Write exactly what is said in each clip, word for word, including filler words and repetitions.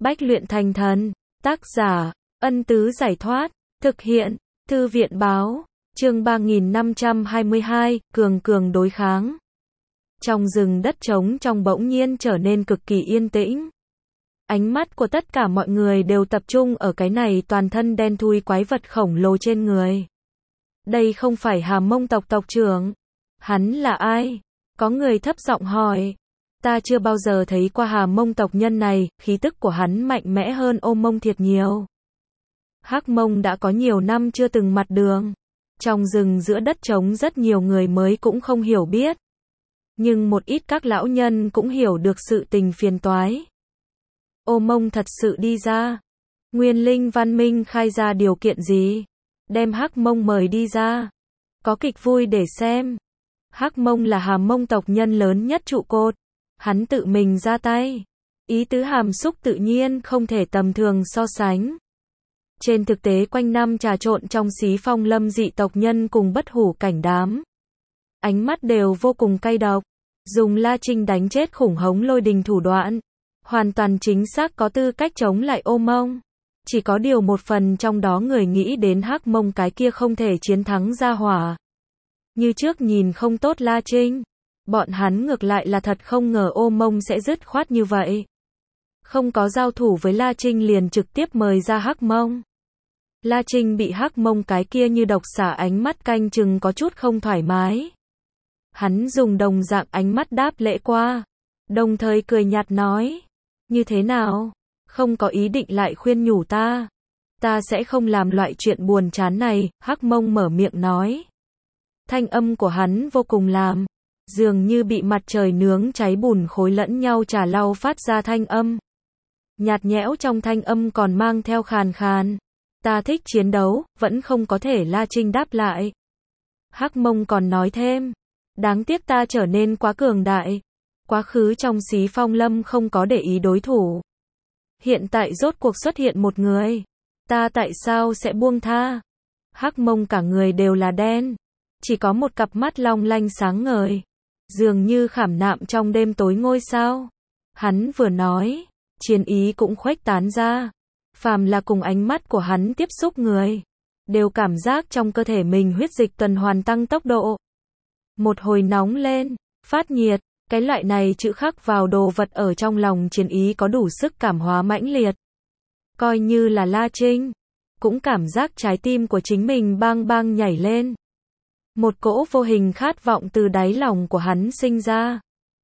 Bách luyện thành thần. Tác giả, Ân Tứ Giải Thoát. Thực hiện, Thư viện Báo. Chương ba nghìn năm trăm hai mươi hai, Cường Cường đối kháng. Trong rừng đất trống trong bỗng nhiên trở nên cực kỳ yên tĩnh. Ánh mắt của tất cả mọi người đều tập trung ở cái này toàn thân đen thui quái vật khổng lồ trên người. Đây không phải Hà Mông tộc tộc trưởng. Hắn là ai? Có người thấp giọng hỏi. Ta chưa bao giờ thấy qua Hà Mông tộc nhân này, khí tức của hắn mạnh mẽ hơn Ô Mông thiệt nhiều. Hắc Mông đã có nhiều năm chưa từng mặt đường. Trong rừng giữa đất trống rất nhiều người mới cũng không hiểu biết. Nhưng một ít các lão nhân cũng hiểu được sự tình phiền toái. Ô Mông thật sự đi ra. Nguyên Linh Văn Minh khai ra điều kiện gì? Đem Hắc Mông mời đi ra. Có kịch vui để xem. Hắc Mông là Hà Mông tộc nhân lớn nhất trụ cột. Hắn tự mình ra tay. Ý tứ hàm xúc tự nhiên không thể tầm thường so sánh. Trên thực tế quanh năm trà trộn trong xí phong lâm dị tộc nhân cùng bất hủ cảnh đám. Ánh mắt đều vô cùng cay độc. Dùng La Trinh đánh chết khủng hống lôi đình thủ đoạn. Hoàn toàn chính xác có tư cách chống lại Ô Mông. Chỉ có điều một phần trong đó người nghĩ đến Hắc Mông cái kia không thể chiến thắng ra hỏa. Như trước nhìn không tốt La Trinh. Bọn hắn ngược lại là thật không ngờ Ô Mông sẽ dứt khoát như vậy. Không có giao thủ với La Trinh liền trực tiếp mời ra Hắc Mông. La Trinh bị Hắc Mông cái kia như độc xả ánh mắt canh chừng có chút không thoải mái. Hắn dùng đồng dạng ánh mắt đáp lễ qua. Đồng thời cười nhạt nói. Như thế nào? Không có ý định lại khuyên nhủ ta. Ta sẽ không làm loại chuyện buồn chán này, Hắc Mông mở miệng nói. Thanh âm của hắn vô cùng làm. Dường như bị mặt trời nướng cháy bùn khối lẫn nhau chà lau phát ra thanh âm. Nhạt nhẽo trong thanh âm còn mang theo khàn khàn. Ta thích chiến đấu, vẫn không có thể La Trinh đáp lại. Hắc Mông còn nói thêm. Đáng tiếc ta trở nên quá cường đại. Quá khứ trong xí phong lâm không có để ý đối thủ. Hiện tại rốt cuộc xuất hiện một người. Ta tại sao sẽ buông tha? Hắc Mông cả người đều là đen. Chỉ có một cặp mắt long lanh sáng ngời. Dường như khảm nạm trong đêm tối ngôi sao. Hắn vừa nói. Chiến ý cũng khuếch tán ra. Phàm là cùng ánh mắt của hắn tiếp xúc người. Đều cảm giác trong cơ thể mình huyết dịch tuần hoàn tăng tốc độ. Một hồi nóng lên. Phát nhiệt. Cái loại này chữ khắc vào đồ vật ở trong lòng chiến ý có đủ sức cảm hóa mãnh liệt. Coi như là La Trinh. Cũng cảm giác trái tim của chính mình bang bang nhảy lên. Một cỗ vô hình khát vọng từ đáy lòng của hắn sinh ra.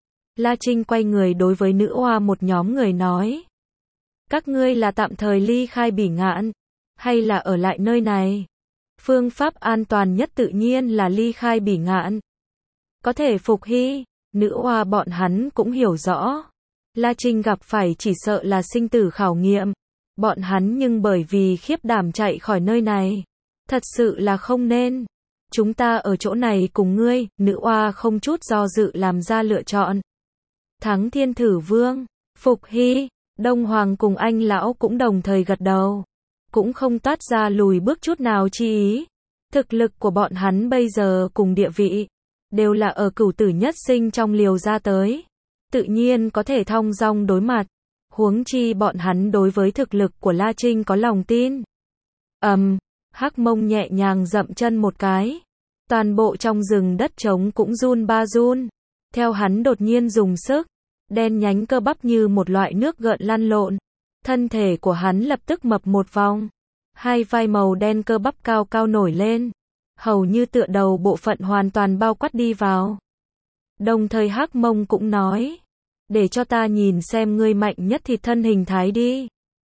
La Trinh quay người đối với nữ oa một nhóm người nói. Các ngươi là tạm thời ly khai Bỉ Ngạn, hay là ở lại nơi này? Phương pháp an toàn nhất tự nhiên là ly khai Bỉ Ngạn. Có thể phục hy, nữ oa bọn hắn cũng hiểu rõ. La Trinh gặp phải chỉ sợ là sinh tử khảo nghiệm. Bọn hắn nhưng bởi vì khiếp đảm chạy khỏi nơi này. Thật sự là không nên. Chúng ta ở chỗ này cùng ngươi, nữ oa không chút do dự làm ra lựa chọn. Thắng Thiên Thử Vương, Phục Hy, Đông Hoàng cùng anh lão cũng đồng thời gật đầu. Cũng không toát ra lùi bước chút nào chi ý. Thực lực của bọn hắn bây giờ cùng địa vị. Đều là ở cửu tử nhất sinh trong liều ra tới. Tự nhiên có thể thong dong đối mặt. Huống chi bọn hắn đối với thực lực của La Trinh có lòng tin. Ầm. Um, Hắc Mông nhẹ nhàng dậm chân một cái. Toàn bộ trong rừng đất trống cũng run ba run. Theo hắn đột nhiên dùng sức. Đen nhánh cơ bắp như một loại nước gợn lăn lộn. Thân thể của hắn lập tức mập một vòng. Hai vai màu đen cơ bắp cao cao nổi lên. Hầu như tựa đầu bộ phận hoàn toàn bao quát đi vào. Đồng thời Hắc Mông cũng nói. Để cho ta nhìn xem ngươi mạnh nhất thịt thân hình thái đi.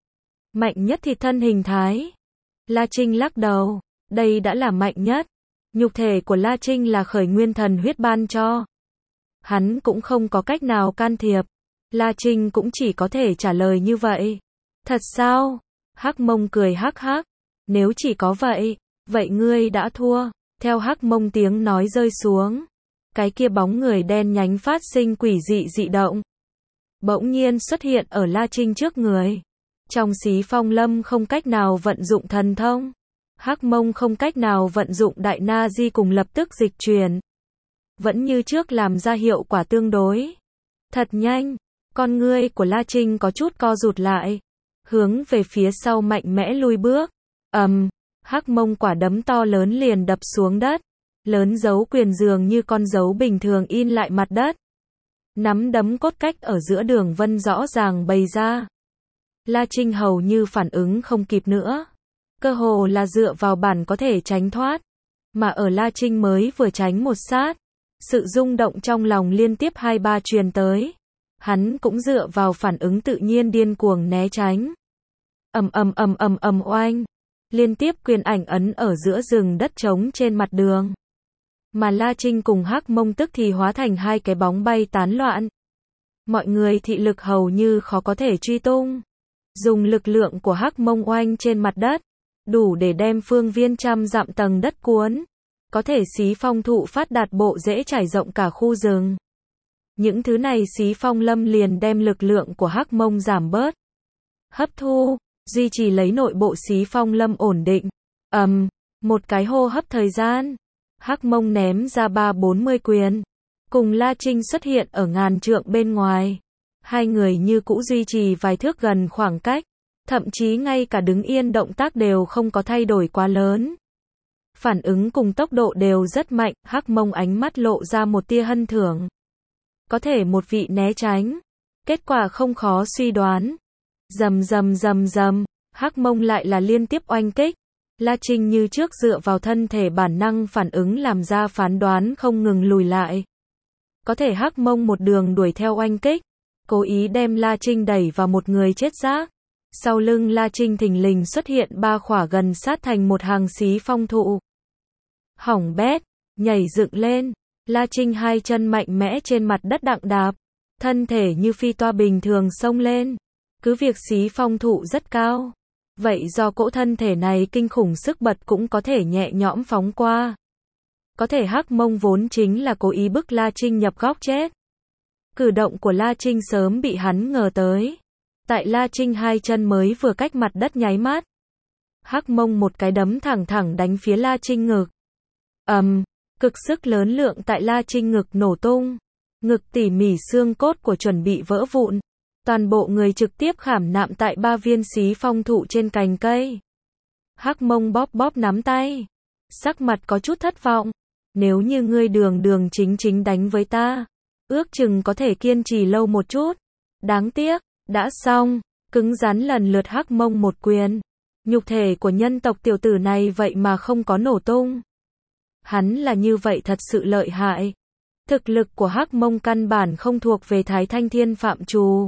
Mạnh nhất thịt thân hình thái. La Trinh lắc đầu. Đây đã là mạnh nhất. Nhục thể của La Trinh là khởi nguyên thần huyết ban cho. Hắn cũng không có cách nào can thiệp. La Trinh cũng chỉ có thể trả lời như vậy. Thật sao? Hắc Mông cười hắc hắc. Nếu chỉ có vậy, vậy ngươi đã thua. Theo Hắc Mông tiếng nói rơi xuống. Cái kia bóng người đen nhánh phát sinh quỷ dị dị động. Bỗng nhiên xuất hiện ở La Trinh trước người. Trong xí phong lâm không cách nào vận dụng thần thông. Hắc Mông không cách nào vận dụng đại na di cùng lập tức dịch chuyển. Vẫn như trước làm ra hiệu quả tương đối. Thật nhanh. Con ngươi của La Trinh có chút co rụt lại. hướng về phía sau mạnh mẽ lui bước. Ầm, um, Hắc Mông quả đấm to lớn liền đập xuống đất. Lớn dấu quyền dường như con dấu bình thường in lại mặt đất. Nắm đấm cốt cách ở giữa đường vân rõ ràng bày ra. La Trinh hầu như phản ứng không kịp nữa. Cơ hồ là dựa vào bản có thể tránh thoát. Mà ở La Trinh mới vừa tránh một sát. Sự rung động trong lòng liên tiếp hai ba truyền tới. Hắn cũng dựa vào phản ứng tự nhiên điên cuồng né tránh. Ầm ầm ầm ầm ầm oanh. Liên tiếp quyền ảnh ấn ở giữa rừng đất trống trên mặt đường. Mà La Trinh cùng Hắc Mông tức thì hóa thành hai cái bóng bay tán loạn. Mọi người thị lực hầu như khó có thể truy tung. Dùng lực lượng của Hắc Mông oanh trên mặt đất, đủ để đem phương viên trăm dặm tầng đất cuốn. Có thể xí phong thụ phát đạt bộ rễ trải rộng cả khu rừng. Những thứ này xí phong lâm liền đem lực lượng của Hắc Mông giảm bớt. Hấp thu, duy trì lấy nội bộ xí phong lâm ổn định. Ầm, um, một cái hô hấp thời gian. Hắc Mông ném ra ba bốn mươi quyền. Cùng La Trinh xuất hiện ở ngàn trượng bên ngoài. Hai người như cũ duy trì vài thước gần khoảng cách. Thậm chí ngay cả đứng yên động tác đều không có thay đổi quá lớn. Phản ứng cùng tốc độ đều rất mạnh. Hắc Mông ánh mắt lộ ra một tia hân thưởng. Có thể một vị né tránh. Kết quả không khó suy đoán. Rầm rầm rầm rầm. Hắc Mông lại là liên tiếp oanh kích. La Trinh như trước dựa vào thân thể bản năng phản ứng làm ra phán đoán không ngừng lùi lại. Có thể Hắc Mông một đường đuổi theo oanh kích. Cố ý đem La Trinh đẩy vào một người chết rác. Sau lưng La Trinh thình lình xuất hiện ba khỏa gần sát thành một hàng xí phong thụ. Hỏng bét, nhảy dựng lên. La Trinh hai chân mạnh mẽ trên mặt đất đặng đạp. Thân thể như phi toa bình thường xông lên. Cứ việc xí phong thụ rất cao. Vậy do cỗ thân thể này kinh khủng sức bật cũng có thể nhẹ nhõm phóng qua. Có thể Hắc Mông vốn chính là cố ý bức La Trinh nhập góc chết. Cử động của La Trinh sớm bị hắn ngờ tới. Tại La Trinh hai chân mới vừa cách mặt đất nháy mắt. Hắc Mông một cái đấm thẳng thẳng đánh phía La Trinh ngực. Ầm, um, cực sức lớn lượng tại La Trinh ngực nổ tung. Ngực tỉ mỉ xương cốt của chuẩn bị vỡ vụn. Toàn bộ người trực tiếp khảm nạm tại ba viên xí phong thụ trên cành cây. Hắc Mông bóp bóp nắm tay. Sắc mặt có chút thất vọng. Nếu như ngươi đường đường chính chính đánh với ta, ước chừng có thể kiên trì lâu một chút. Đáng tiếc, đã xong. Cứng rắn lần lượt Hắc Mông một quyền. Nhục thể của nhân tộc tiểu tử này vậy mà không có nổ tung. Hắn là như vậy thật sự lợi hại. Thực lực của Hắc Mông căn bản không thuộc về Thái Thanh Thiên phạm trù.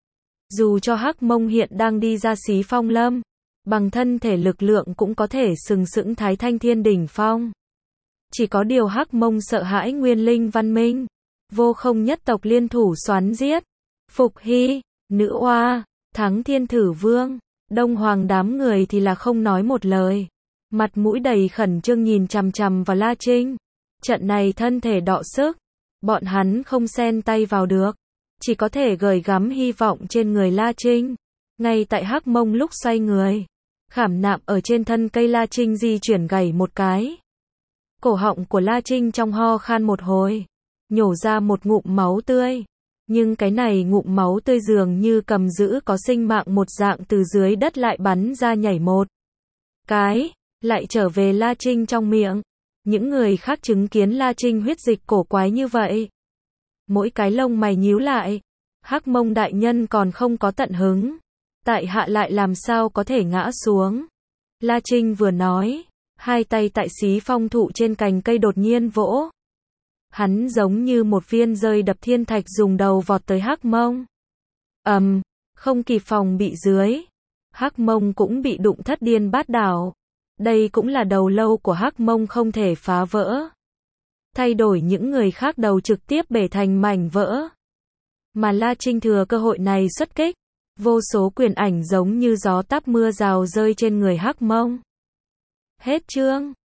Dù cho Hắc Mông hiện đang đi ra xí phong lâm, bằng thân thể lực lượng cũng có thể sừng sững Thái Thanh Thiên đỉnh phong. Chỉ có điều Hắc Mông sợ hãi Nguyên Linh văn minh, vô không nhất tộc liên thủ xoắn giết, Phục Hy, Nữ Oa, thắng Thiên Thử Vương, Đông Hoàng đám người thì là không nói một lời. Mặt mũi đầy khẩn trương nhìn chằm chằm vào La Trinh. Trận này thân thể đọ sức, bọn hắn không xen tay vào được. Chỉ có thể gửi gắm hy vọng trên người La Trinh. Ngay tại Hắc Mông lúc xoay người, khảm nạm ở trên thân cây La Trinh di chuyển gảy một cái. Cổ họng của La Trinh trong ho khan một hồi, nhổ ra một ngụm máu tươi. Nhưng cái này ngụm máu tươi dường như cầm giữ có sinh mạng một dạng từ dưới đất lại bắn ra nhảy một cái, lại trở về La Trinh trong miệng. Những người khác chứng kiến La Trinh huyết dịch cổ quái như vậy, mỗi cái lông mày nhíu lại. Hắc Mông đại nhân còn không có tận hứng, tại hạ lại làm sao có thể ngã xuống. La Trinh vừa nói, hai tay tại xí phong thụ trên cành cây đột nhiên vỗ. Hắn giống như một viên rơi đập thiên thạch dùng đầu vọt tới Hắc Mông. Ầm, um, không kịp phòng bị dưới. Hắc Mông cũng bị đụng thất điên bát đảo. Đây cũng là đầu lâu của Hắc Mông không thể phá vỡ. Thay đổi những người khác đầu trực tiếp bể thành mảnh vỡ. Mà La Trinh thừa cơ hội này xuất kích. Vô số quyền ảnh giống như gió táp mưa rào rơi trên người Hắc Mông. Hết chương.